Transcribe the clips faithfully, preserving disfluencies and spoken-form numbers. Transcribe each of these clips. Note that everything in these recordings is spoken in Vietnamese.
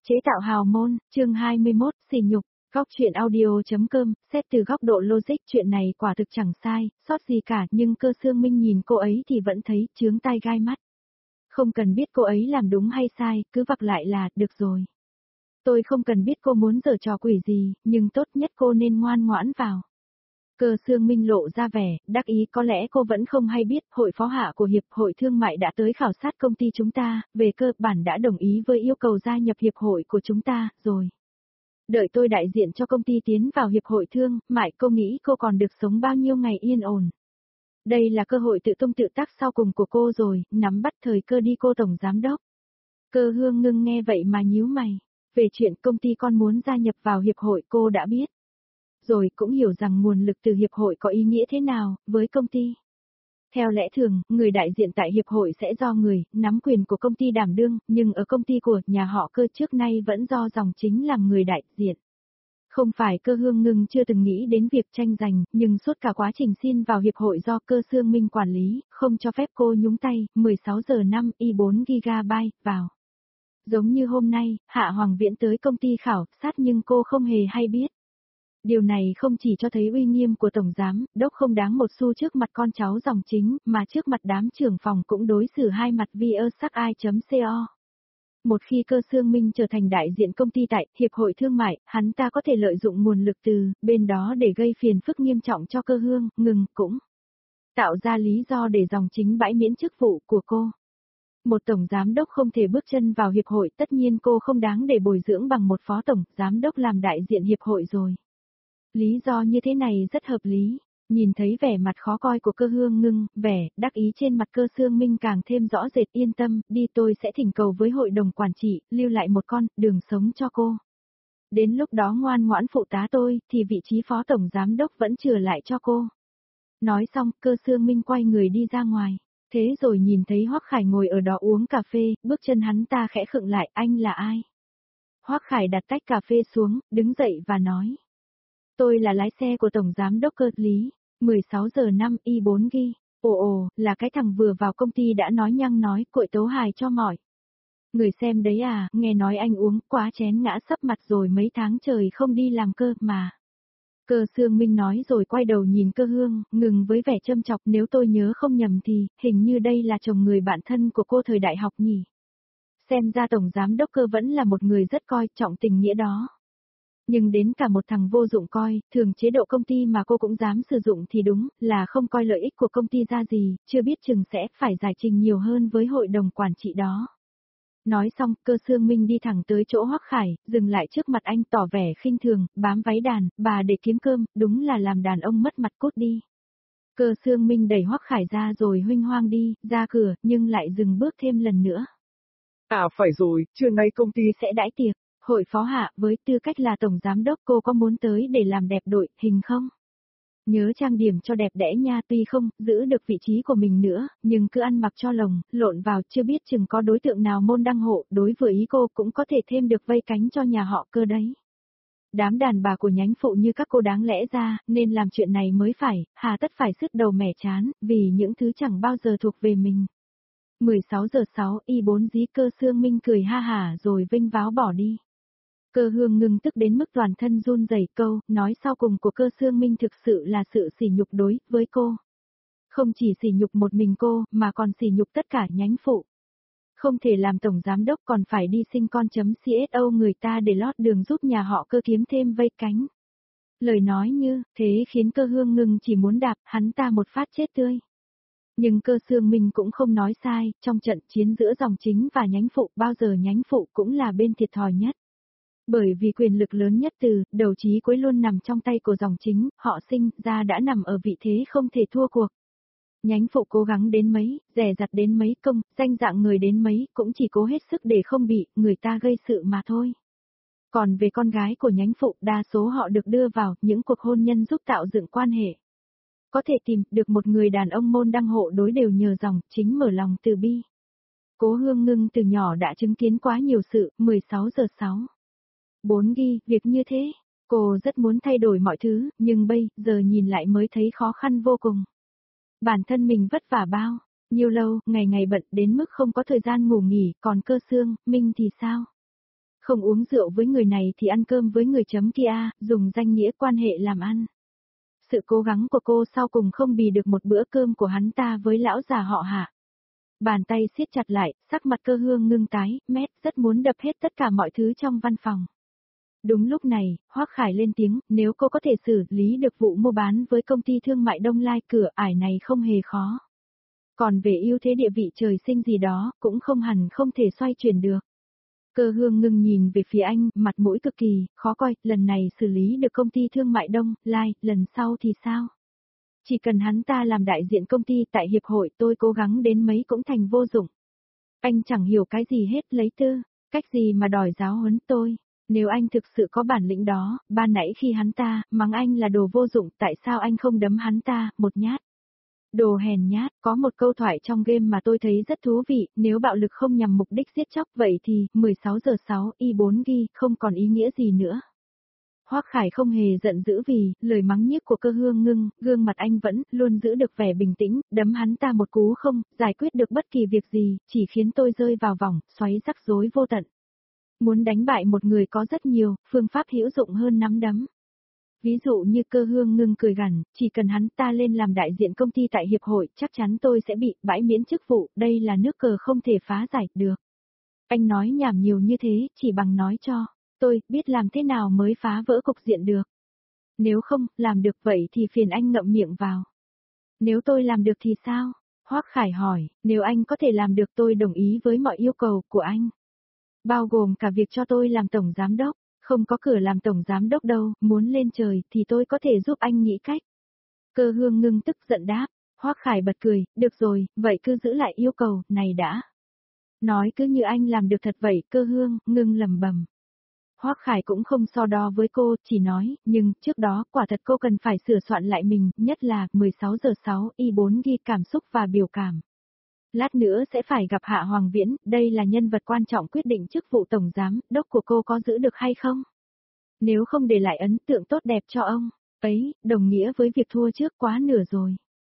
Chế tạo hào môn, chương hai mươi mốt, sỉ nhục, góc chuyện audio.com, xét từ góc độ logic chuyện này quả thực chẳng sai, sót gì cả, nhưng Cơ Sương Minh nhìn cô ấy thì vẫn thấy chướng tai gai mắt. Không cần biết cô ấy làm đúng hay sai, cứ vặc lại là, được rồi. Tôi không cần biết cô muốn giở trò quỷ gì, nhưng tốt nhất cô nên ngoan ngoãn vào. Cơ Sương Minh lộ ra vẻ, đắc ý, có lẽ cô vẫn không hay biết, hội phó hạ của Hiệp hội Thương mại đã tới khảo sát công ty chúng ta, về cơ bản đã đồng ý với yêu cầu gia nhập Hiệp hội của chúng ta, rồi. Đợi tôi đại diện cho công ty tiến vào Hiệp hội Thương mại, cô nghĩ cô còn được sống bao nhiêu ngày yên ổn. Đây là cơ hội tự tung tự tác sau cùng của cô rồi, nắm bắt thời cơ đi cô tổng giám đốc. Cơ Hương Ngưng nghe vậy mà nhíu mày, về chuyện công ty con muốn gia nhập vào Hiệp hội cô đã biết. Rồi cũng hiểu rằng nguồn lực từ Hiệp hội có ý nghĩa thế nào, với công ty. Theo lẽ thường, người đại diện tại Hiệp hội sẽ do người, nắm quyền của công ty đảm đương, nhưng ở công ty của nhà họ Cơ trước nay vẫn do dòng chính làm người đại diện. Không phải Cơ Hương Ngưng chưa từng nghĩ đến việc tranh giành, nhưng suốt cả quá trình xin vào Hiệp hội do Cơ Sương Minh quản lý, không cho phép cô nhúng tay, mười sáu giờ năm y bốn gigabyte, vào. Giống như hôm nay, Hạ Hoàng Viễn tới công ty khảo sát nhưng cô không hề hay biết. Điều này không chỉ cho thấy uy nghiêm của Tổng Giám Đốc không đáng một xu trước mặt con cháu dòng chính, mà trước mặt đám trưởng phòng cũng đối xử hai mặt vi ơ sắc ai.co. Một khi Cơ Sương Minh trở thành đại diện công ty tại Hiệp hội Thương mại, hắn ta có thể lợi dụng nguồn lực từ bên đó để gây phiền phức nghiêm trọng cho Cơ Hương Ngưng, cũng tạo ra lý do để dòng chính bãi miễn chức vụ của cô. Một tổng giám đốc không thể bước chân vào hiệp hội, tất nhiên cô không đáng để bồi dưỡng bằng một phó tổng giám đốc làm đại diện hiệp hội rồi. Lý do như thế này rất hợp lý. Nhìn thấy vẻ mặt khó coi của Cơ Hương Ngưng, vẻ đắc ý trên mặt Cơ Sương Minh càng thêm rõ rệt. Yên tâm, đi, tôi sẽ thỉnh cầu với hội đồng quản trị, lưu lại một con đường sống cho cô. Đến lúc đó ngoan ngoãn phụ tá tôi, thì vị trí phó tổng giám đốc vẫn chừa lại cho cô. Nói xong, Cơ Sương Minh quay người đi ra ngoài. Thế rồi nhìn thấy Hoắc Khải ngồi ở đó uống cà phê, bước chân hắn ta khẽ khựng lại, anh là ai? Hoắc Khải đặt tách cà phê xuống, đứng dậy và nói. Tôi là lái xe của Tổng Giám đốc Cơ Lý, mười sáu giờ năm y bốn gi. Ồ ồ, là cái thằng vừa vào công ty đã nói nhăng nói, cội tấu hài cho mỏi. Người xem đấy à, nghe nói anh uống quá chén ngã sấp mặt rồi mấy tháng trời không đi làm cơ mà. Cơ Sương Minh nói rồi quay đầu nhìn Cơ Hương Ngừng với vẻ châm chọc, nếu tôi nhớ không nhầm thì, hình như đây là chồng người bạn thân của cô thời đại học nhỉ. Xem ra Tổng Giám đốc Cơ vẫn là một người rất coi trọng tình nghĩa đó. Nhưng đến cả một thằng vô dụng coi, thường chế độ công ty mà cô cũng dám sử dụng thì đúng là không coi lợi ích của công ty ra gì, chưa biết chừng sẽ phải giải trình nhiều hơn với hội đồng quản trị đó. Nói xong, Cơ Sương Minh đi thẳng tới chỗ Hoắc Khải, dừng lại trước mặt anh tỏ vẻ khinh thường, bám váy đàn, bà để kiếm cơm, đúng là làm đàn ông mất mặt, cút đi. Cơ Sương Minh đẩy Hoắc Khải ra rồi huênh hoang đi, ra cửa, nhưng lại dừng bước thêm lần nữa. À phải rồi, trưa nay công ty sẽ đãi tiệc, hội phó hạ, với tư cách là tổng giám đốc cô có muốn tới để làm đẹp đội hình không? Nhớ trang điểm cho đẹp đẽ nha, tuy không giữ được vị trí của mình nữa, nhưng cứ ăn mặc cho lồng, lộn vào, chưa biết chừng có đối tượng nào môn đăng hộ, đối với ý cô cũng có thể thêm được vây cánh cho nhà họ Cơ đấy. Đám đàn bà của nhánh phụ như các cô đáng lẽ ra, nên làm chuyện này mới phải, hà tất phải sứt đầu mẻ chán, vì những thứ chẳng bao giờ thuộc về mình. mười sáu giờ sáu y bốn dí Cơ Sương Minh cười ha hả rồi vinh váo bỏ đi. Cơ Hương Ngưng tức đến mức toàn thân run rẩy, câu nói sau cùng của Cơ Sương Minh thực sự là sự sỉ nhục đối với cô. Không chỉ sỉ nhục một mình cô, mà còn sỉ nhục tất cả nhánh phụ. Không thể làm tổng giám đốc còn phải đi sinh con.cso người ta để lót đường giúp nhà họ Cơ kiếm thêm vây cánh. Lời nói như thế khiến Cơ Hương Ngưng chỉ muốn đạp hắn ta một phát chết tươi. Nhưng Cơ Sương Minh cũng không nói sai, trong trận chiến giữa dòng chính và nhánh phụ, bao giờ nhánh phụ cũng là bên thiệt thòi nhất. Bởi vì quyền lực lớn nhất từ đầu chí cuối luôn nằm trong tay của dòng chính, họ sinh ra đã nằm ở vị thế không thể thua cuộc. Nhánh phụ cố gắng đến mấy, dè dặt đến mấy, công, danh dạng người đến mấy, cũng chỉ cố hết sức để không bị người ta gây sự mà thôi. Còn về con gái của nhánh phụ, đa số họ được đưa vào những cuộc hôn nhân giúp tạo dựng quan hệ. Có thể tìm được một người đàn ông môn đăng hộ đối đều nhờ dòng chính mở lòng từ bi. Cố Hương Ngưng từ nhỏ đã chứng kiến quá nhiều sự, mười sáu giờ sáu. bốn gi, việc như thế, cô rất muốn thay đổi mọi thứ, nhưng bây giờ nhìn lại mới thấy khó khăn vô cùng. Bản thân mình vất vả bao, nhiêu lâu, ngày ngày bận đến mức không có thời gian ngủ nghỉ, còn Cơ Sương Minh thì sao? Không uống rượu với người này thì ăn cơm với người chấm kia, dùng danh nghĩa quan hệ làm ăn. Sự cố gắng của cô sau cùng không bì được một bữa cơm của hắn ta với lão già họ Hạ. Bàn tay siết chặt lại, sắc mặt Cơ Hương ngưng tái, mét rất muốn đập hết tất cả mọi thứ trong văn phòng. Đúng lúc này, Hoắc Khải lên tiếng, nếu cô có thể xử lý được vụ mua bán với công ty thương mại Đông Lai, cửa ải này không hề khó. Còn về ưu thế địa vị trời sinh gì đó, cũng không hẳn không thể xoay chuyển được. Cơ Hương ngưng nhìn về phía anh, mặt mũi cực kỳ, khó coi, lần này xử lý được công ty thương mại Đông Lai, lần sau thì sao? Chỉ cần hắn ta làm đại diện công ty tại hiệp hội, tôi cố gắng đến mấy cũng thành vô dụng. Anh chẳng hiểu cái gì hết, lấy tư, cách gì mà đòi giáo huấn tôi. Nếu anh thực sự có bản lĩnh đó, ban nãy khi hắn ta mắng anh là đồ vô dụng, tại sao anh không đấm hắn ta một nhát? Đồ hèn nhát, có một câu thoại trong game mà tôi thấy rất thú vị, nếu bạo lực không nhằm mục đích giết chóc vậy thì mười sáu giờ sáu y bốn ghi không còn ý nghĩa gì nữa. Hoắc Khải không hề giận dữ vì lời mắng nhiếc của Cơ Hương ngưng, gương mặt anh vẫn luôn giữ được vẻ bình tĩnh, đấm hắn ta một cú không giải quyết được bất kỳ việc gì, chỉ khiến tôi rơi vào vòng xoáy rắc rối vô tận. Muốn đánh bại một người có rất nhiều phương pháp hữu dụng hơn nắm đấm. Ví dụ như Cơ Hương ngưng cười gằn, chỉ cần hắn ta lên làm đại diện công ty tại hiệp hội, chắc chắn tôi sẽ bị bãi miễn chức vụ, đây là nước cờ không thể phá giải được. Anh nói nhảm nhiều như thế, chỉ bằng nói cho tôi biết làm thế nào mới phá vỡ cục diện được. Nếu không làm được vậy thì phiền anh ngậm miệng vào. Nếu tôi làm được thì sao? Hoắc Khải hỏi, nếu anh có thể làm được tôi đồng ý với mọi yêu cầu của anh. Bao gồm cả việc cho tôi làm tổng giám đốc, không có cửa làm tổng giám đốc đâu, muốn lên trời thì tôi có thể giúp anh nghĩ cách. Cơ Hương ngưng tức giận đáp, Hoắc Khải bật cười, được rồi, vậy cứ giữ lại yêu cầu này đã. Nói cứ như anh làm được thật vậy, Cơ Hương ngưng lẩm bẩm. Hoắc Khải cũng không so đo với cô, chỉ nói, nhưng trước đó quả thật cô cần phải sửa soạn lại mình, nhất là mười sáu giờ sáu y bốn ghi cảm xúc và biểu cảm. Lát nữa sẽ phải gặp Hạ Hoàng Viễn, đây là nhân vật quan trọng quyết định chức vụ tổng giám đốc của cô có giữ được hay không. Nếu không để lại ấn tượng tốt đẹp cho ông ấy, đồng nghĩa với việc thua trước quá nửa rồi.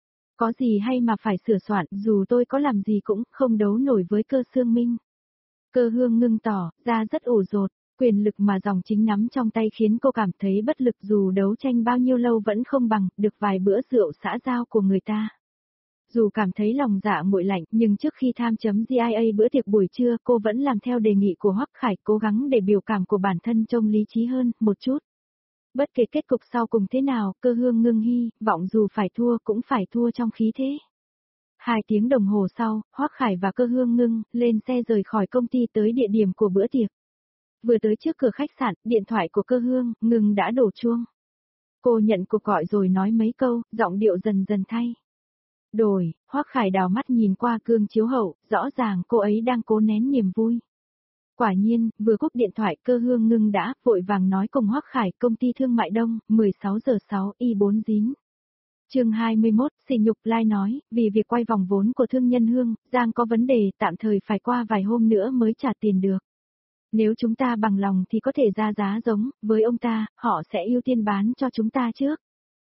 Có gì hay mà phải sửa soạn, dù tôi có làm gì cũng không đấu nổi với Cơ Sương Minh. Cơ Hương ngưng tỏ ra rất ủ rột, quyền lực mà dòng chính nắm trong tay khiến cô cảm thấy bất lực, dù đấu tranh bao nhiêu lâu vẫn không bằng được vài bữa rượu xã giao của người ta. Dù cảm thấy lòng dạ nguội lạnh, nhưng trước khi tham chấm giê i a bữa tiệc buổi trưa, cô vẫn làm theo đề nghị của Hoắc Khải, cố gắng để biểu cảm của bản thân trông lý trí hơn một chút. Bất kể kết cục sau cùng thế nào, Cơ Hương ngưng hy vọng dù phải thua cũng phải thua trong khí thế. Hai tiếng đồng hồ sau, Hoắc Khải và Cơ Hương ngưng lên xe rời khỏi công ty tới địa điểm của bữa tiệc. Vừa tới trước cửa khách sạn, điện thoại của Cơ Hương ngưng đã đổ chuông. Cô nhận cuộc gọi rồi nói mấy câu, giọng điệu dần dần thay đổi. Hoắc Khải đào mắt nhìn qua gương chiếu hậu, rõ ràng cô ấy đang cố nén niềm vui. Quả nhiên, vừa cúp điện thoại, Cơ Hương ngưng đã vội vàng nói cùng Hoắc Khải, công ty thương mại Đông, mười sáu giờ sáu y bốn dín. Chương hai mươi mốt, Sỉ Nhục Lai nói, vì việc quay vòng vốn của thương nhân Hương, Giang có vấn đề, tạm thời phải qua vài hôm nữa mới trả tiền được. Nếu chúng ta bằng lòng thì có thể ra giá giống với ông ta, họ sẽ ưu tiên bán cho chúng ta trước.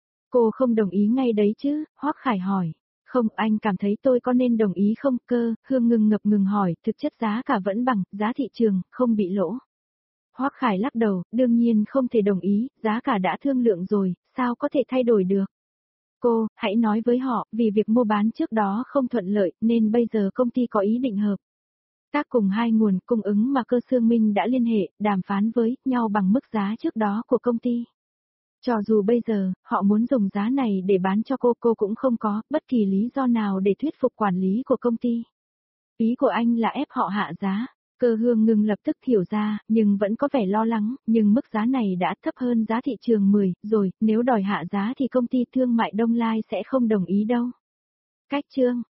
Cô không đồng ý ngay đấy chứ? Hoắc Khải hỏi. Không, anh cảm thấy tôi có nên đồng ý không? Cơ Hương ngừng ngập ngừng hỏi, thực chất giá cả vẫn bằng giá thị trường, không bị lỗ. Hoắc Khải lắc đầu, đương nhiên không thể đồng ý, giá cả đã thương lượng rồi, sao có thể thay đổi được? Cô, hãy nói với họ, vì việc mua bán trước đó không thuận lợi, nên bây giờ công ty có ý định hợp tác cùng hai nguồn cung ứng mà Cơ Sương Minh đã liên hệ, đàm phán với nhau bằng mức giá trước đó của công ty. Cho dù bây giờ, họ muốn dùng giá này để bán cho cô, cô cũng không có bất kỳ lý do nào để thuyết phục quản lý của công ty. Ý của anh là ép họ hạ giá. Cơ Hương ngừng lập tức hiểu ra, nhưng vẫn có vẻ lo lắng, nhưng mức giá này đã thấp hơn giá thị trường mười, rồi, nếu đòi hạ giá thì công ty thương mại Đông Lai sẽ không đồng ý đâu. Cách chương